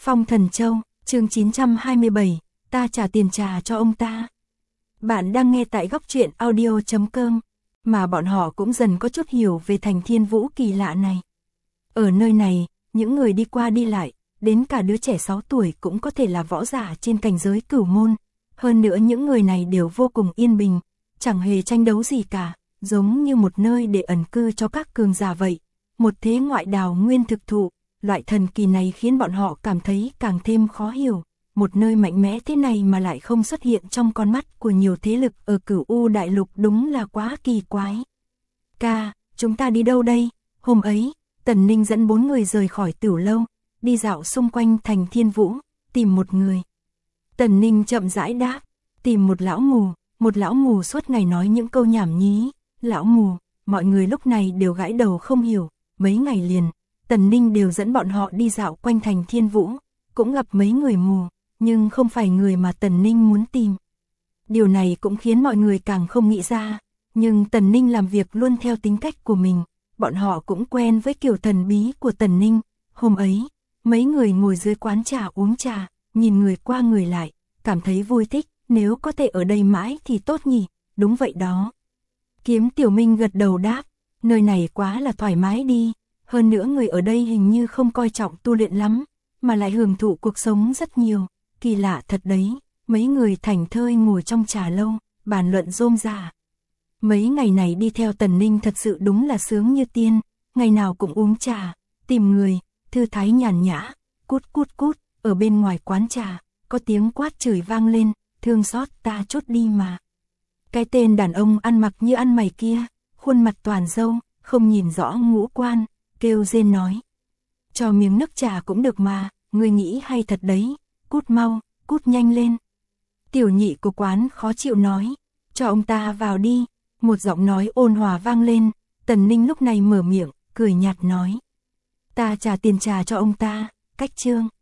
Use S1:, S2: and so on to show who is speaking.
S1: Phong Thần Châu, chương 927, ta trả tiền trà cho ông ta. Bạn đang nghe tại góc truyện audio.com, mà bọn họ cũng dần có chút hiểu về thành thiên vũ kỳ lạ này. Ở nơi này, những người đi qua đi lại, đến cả đứa trẻ 6 tuổi cũng có thể là võ giả trên cảnh giới cửu môn. Hơn nữa những người này đều vô cùng yên bình, chẳng hề tranh đấu gì cả, giống như một nơi để ẩn cư cho các cường giả vậy. Một thế ngoại đào nguyên thực thụ, loại thần kỳ này khiến bọn họ cảm thấy càng thêm khó hiểu. Một nơi mạnh mẽ thế này mà lại không xuất hiện trong con mắt của nhiều thế lực ở Cửu U đại lục, đúng là quá kỳ quái. Ca, chúng ta đi đâu đây? Hôm ấy, Tần Ninh dẫn 4 người rời khỏi Tửu lâu, đi dạo xung quanh thành Thiên Vũ, tìm một người. Tần Ninh chậm rãi đáp, tìm một lão mù suốt ngày nói những câu nhảm nhí. Lão mù, mọi người lúc này đều gãi đầu không hiểu. Mấy ngày liền, Tần Ninh đều dẫn bọn họ đi dạo quanh thành Thiên Vũ, cũng gặp mấy người mù, nhưng không phải người mà Tần Ninh muốn tìm. Điều này cũng khiến mọi người càng không nghĩ ra, nhưng Tần Ninh làm việc luôn theo tính cách của mình, bọn họ cũng quen với kiểu thần bí của Tần Ninh. Hôm ấy, mấy người ngồi dưới quán trà uống trà, nhìn người qua người lại, cảm thấy vui thích, nếu có thể ở đây mãi thì tốt nhỉ. Đúng vậy đó. Kiếm Tiểu Minh gật đầu đáp, nơi này quá là thoải mái đi, hơn nữa người ở đây hình như không coi trọng tu luyện lắm, mà lại hưởng thụ cuộc sống rất nhiều, kỳ lạ thật đấy. Mấy người thảnh thơi ngồi trong trà lâu, bàn luận rôm rả. Mấy ngày này đi theo Tần Ninh thật sự đúng là sướng như tiên, ngày nào cũng uống trà, tìm người, thư thái nhàn nhã, cút cút cút. Ở bên ngoài quán trà, có tiếng quát chửi vang lên, thương xót ta chút đi mà. Cái tên đàn ông ăn mặc như ăn mày kia, khuôn mặt toàn râu, không nhìn rõ ngũ quan, kêu rên nói. Cho miếng nước trà cũng được mà, ngươi nghĩ hay thật đấy, cút mau, cút nhanh lên. Tiểu nhị của quán khó chịu nói, cho ông ta vào đi. Một giọng nói ôn hòa vang lên, Tần Ninh lúc này mở miệng, cười nhạt nói. Ta trả tiền trà cho ông ta, cách chương.